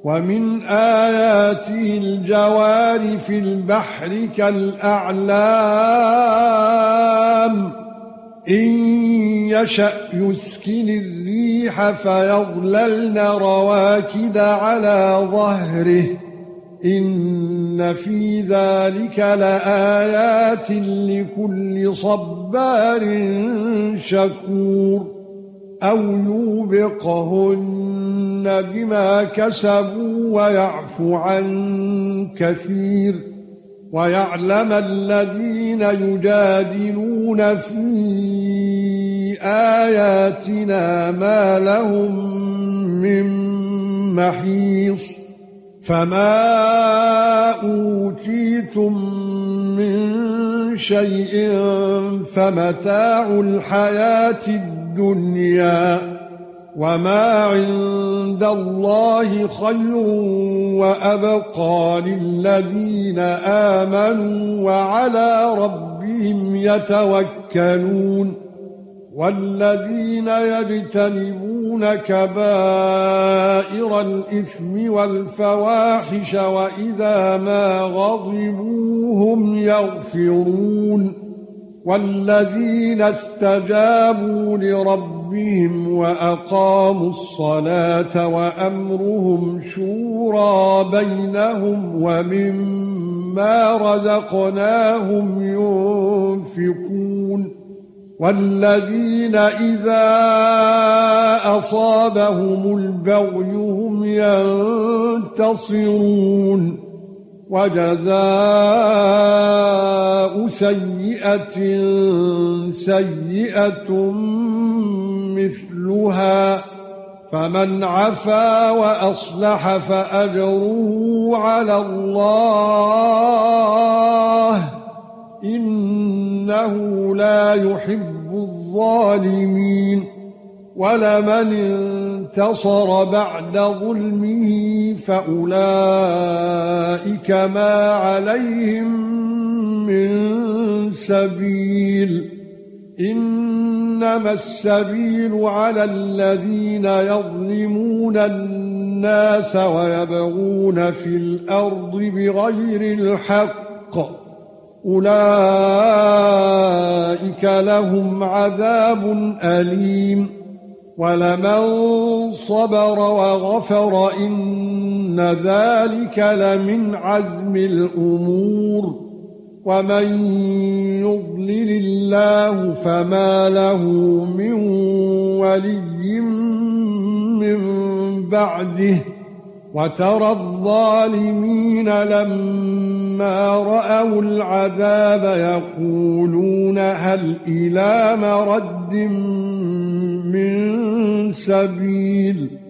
ومن آياته الجوار في البحر كالأعلام إن يشأ يسكن الريح فيظللن رواكد على ظهره إن في ذلك لآيات لكل صبار شكور أو يوبقهن بما كسبوا ويعفو عن كثير ويعلم الذين يجادلون في آياتنا ما لهم من محيص فما أوتيتم من شيء فمتاع الحياة الدنيا وما عند الله خير وأبقى للذين آمنوا وعلى ربهم يتوكلون والذين يجتنبون كبائر الإثم والفواحش وإذا ما غضبوا هم يغفرون والذين استجابوا لربهم وأقاموا الصلاة وأمرهم شورى بينهم ومما رزقناهم ينفقون والذين إذا أصابهم البغي هم ينتصرون وجزاء سيئة سيئة مثلها فمن عفا وأصلح فأجره على الله إنه لا يحب الظالمين ولمن انتصر بعد ظلمه فأولئك ما عليهم من سبيل إنما السبيل على الذين يظلمون الناس ويبغون في الأرض بغير الحق أولئك لهم عذاب أليم ولمن صبر وغفر إن ذلك لمن عزم الأمور ومن يضلل الله فما له من ولي من بعده وترى الظالمين لما رأوا العذاب يقولون هل إلى مرد من سبيل